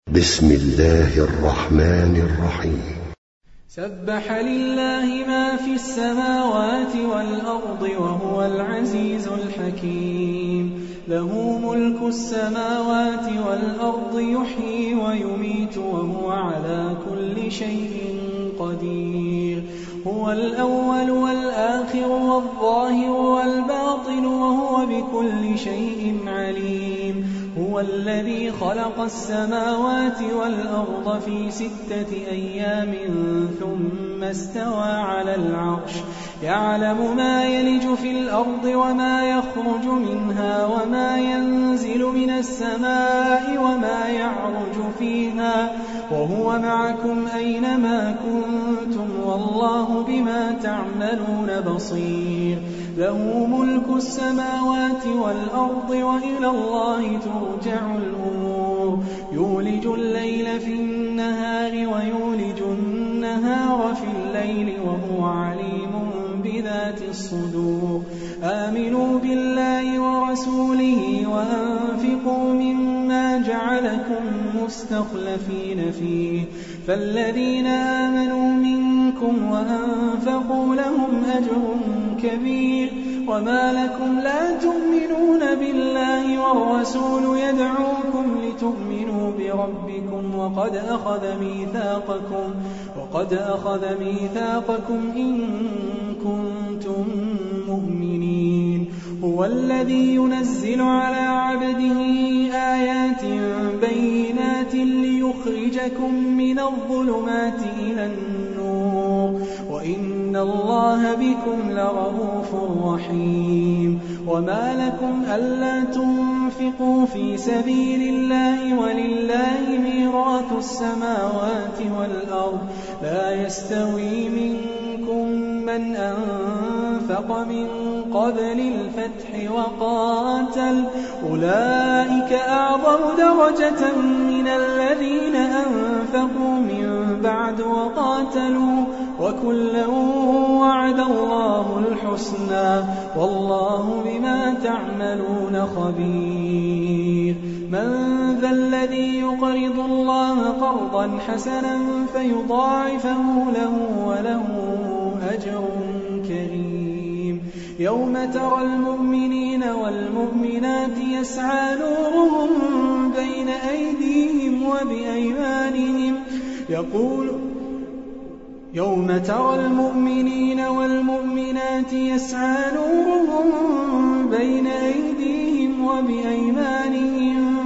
بسم الله الرحمن الرحيم. سبح لله ما في السماوات والأرض وهو العزيز الحكيم. له ملك السماوات والأرض يحيي ويميت وهو على كل شيء قدير. هو الأول والآخر والظاهر والباطن وهو بكل شيء عليم. هو الذي خلق السماوات والأرض في 6 أيام ثم استوى على العرش يعلم ما يلج في الأرض وما يخرج منها وما ينزل من السماء وما يعرج فيها وهو معكم أينما كنتم والله بما تعملون بصير. له ملك السماوات والأرض وإلى الله ترجع الأمور. يولج الليل في النهار ويولج النهار في الليل وهو عليم بذات الصدور. آمنوا بالله ورسوله وأنفقوا مما جعلكم مستخلفين فيه فالذين آمنوا منكم وأنفقوا لهم أجر كبير. وما لكم لا تؤمنون بالله والرسول يدعوكم لتؤمنوا بربكم وقد أخذ ميثاقكم إن كنتم مؤمنين. هو الذي ينزل على عبده آيات بينات ليخرجكم من الظلمات إلى النور وإن الله بكم لرءوف رحيم. وما لكم ألا تنفقوا في سبيل الله ولله ميراث السماوات والأرض لا يستوي منكم من أنفق من قبل الفتح وقاتل أولئك أعظم درجة من الذين أنفقوا من بعد وقاتلوا وكلا وعد الله الحسنى والله بما تعملون خبير. من ذا الذي يقرض الله قرضا حسنا فيضاعفه له وله أجر كريم. يوم ترى المؤمنين والمؤمنات يسعى نورهم بين أيديهم وبأيمانهم يوم ترى المؤمنين والمؤمنات يسعى نورهم بين أيديهم وبأيمانهم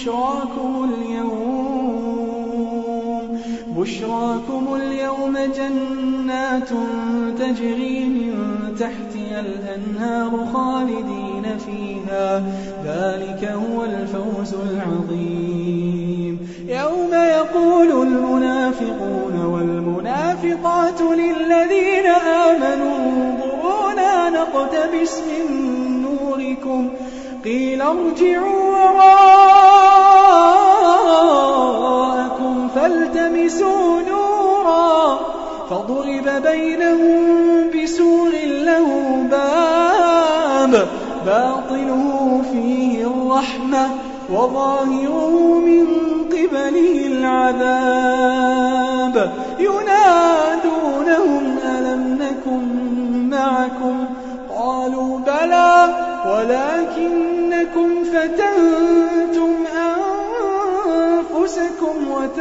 بشراكم اليوم جنات تجري من تحتها الأنهار خالدين فيها ذلك هو الفوز العظيم. يوم يقول المنافقون والمنافقات للذين آمنوا انظرونا نقتبس من نوركم قيل ارجعوا وراءكم فالتمسوا نورا فضرب بينهم بسور له باب باطنه فيه الرحمة وظاهره من قبله العذاب. ينادونهم ألم نكن معكم قالوا بلى ولكنكم فتنتم أنفسكم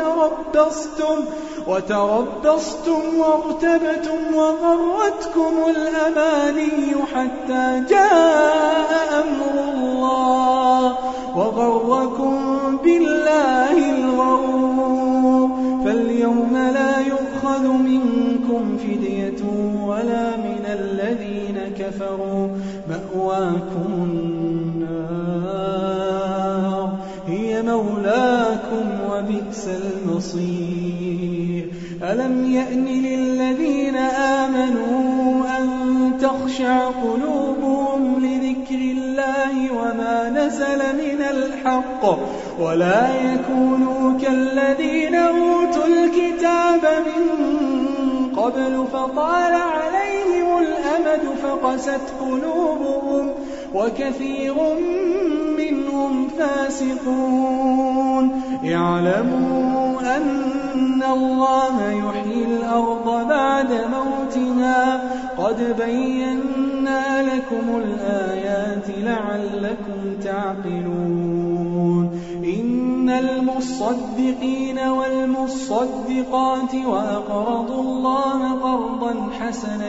وتربصتم وارتبتم وغرتكم الأماني حتى جاء أمر الله وغركم بالله الغرور. فاليوم لا يؤخذ منكم فدية ولا من الذين كفروا مأواكم النار هي مولاكم وبئس المصير. ألم يأن للذين آمنوا أن تخشع قلوبهم لذكر الله وما نزل من الحق ولا يكونوا كالذين أوتوا الكتاب من قبل فطال عليهم الأمد فقست قلوبهم وكثير منهم فاسقون اعلموا أن الله يحيي الأرض بعد موتها قد بينا لكم الآيات لعلكم تعقلون إن المصدقين والمصدقات وأقرضوا الله قرضا حسنا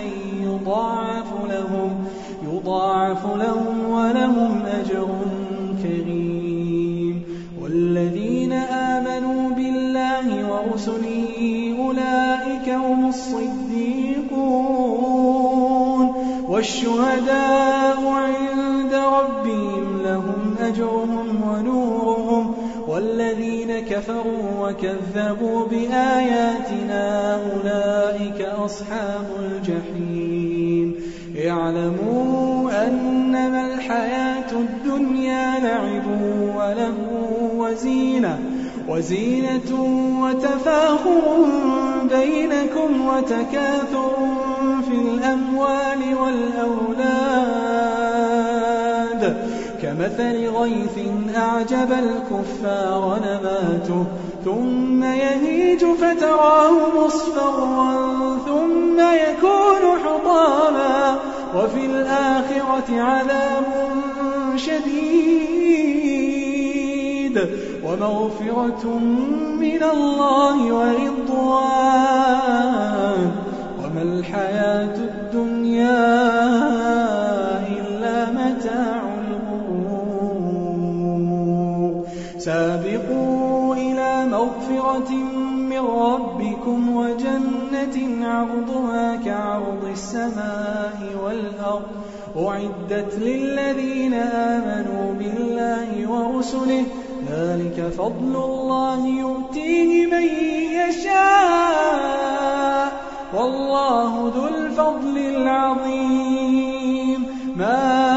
يضاعف لهم ولهم أجر كريم والذين آمنوا بالله ورسله أولئك هم الصديقون والشهداء عند ربهم لهم أجرهم ونورهم والذين كفروا وكذبوا بآياتنا أولئك أصحاب الجحيم اعلموا أنما الحياة الدنيا لعب وله وزينة وتفاخر بينكم وتكاثر في الأموال والأولاد كمثل غيث أعجب الكفار نباته ثم يهيج فتراه مصفرا ثم يكون حطاما وفي الآخرة عذاب شديد ومغفرة من الله ورضوان وما الحياة الدنيا إلا متاع الغرور سابقوا إلى مغفرة من ربكم وجنة عرضها كعرض السماء والأرض أعدت للذين آمنوا بالله ورسله ذلك فضل الله يؤتيه من يشاء والله ذو الفضل العظيم ما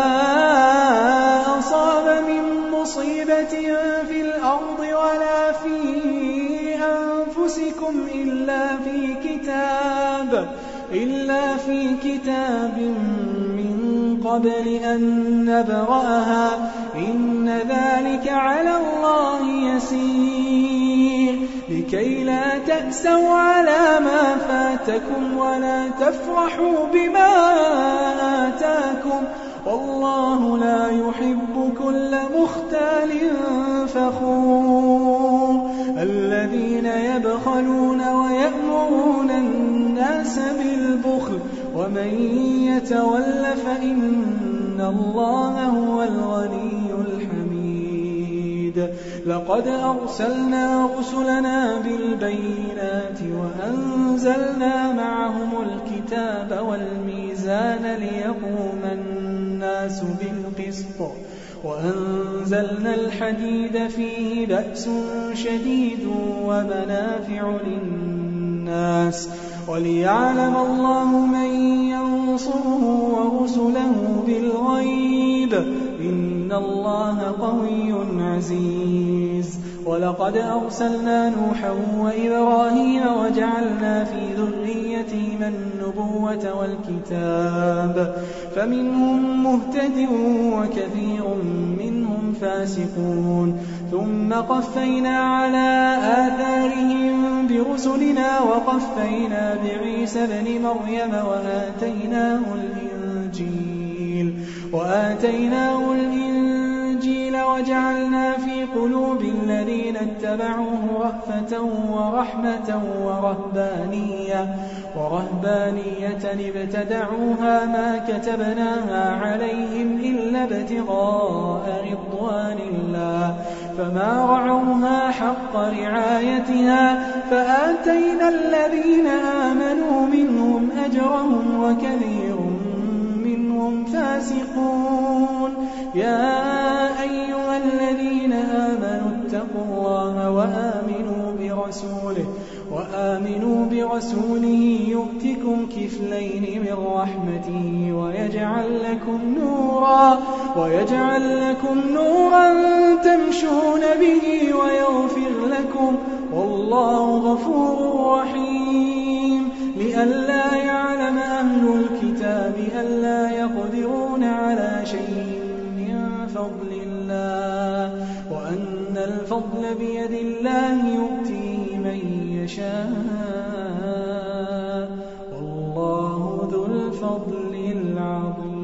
أصاب من مصيبة في الأرض ولا في أنفسكم إلا في كتاب من قبل أن نبرأها إن ذلك على الله يسير لكي لا تأسوا على ما فاتكم ولا تفرحوا بما آتاكم والله لا يحب كل مختال فخور الذين يبخلون ويأمرون الناس بالبخل ومن يتول فإن الله هو الغني الحميد لقد أرسلنا رسلنا بالبينات وأنزلنا معهم الكتاب والميزان ليقوم الناس بالقسط وأنزلنا الحديد فيه بأس شديد ومنافع للناس وليعلم الله من ينصره ورسله بالغيب إن الله قوي عزيز ولقد أرسلنا نوحا وإبراهيم وجعلنا في ذريتهما النبوة والكتاب فمنهم مهتد وكثير منهم فاسقون ثم قفينا على آثارهم برسلنا وقفينا بعيسى بن مريم وآتيناه الإنجيل وجعلنا في قلوب الذين اتبعوه رأفة ورحمة ورهبانية ابتدعوها ما كتبناها عليهم إلا ابتغاء رضوان الله فما رعوها حق رعايتها فآتينا الذين آمنوا منهم أجرهم وكثير منهم فاسقون يا أيها الذين آمنوا اتقوا الله وآمنوا برسوله يؤتكم كفلين من رحمته ويجعل لكم نورا تمشون به ويغفر لكم والله غفور رحيم لئلا يعلم أهل الكتاب ألا يقدرون على شيء من فضل الله الفضل العظيم.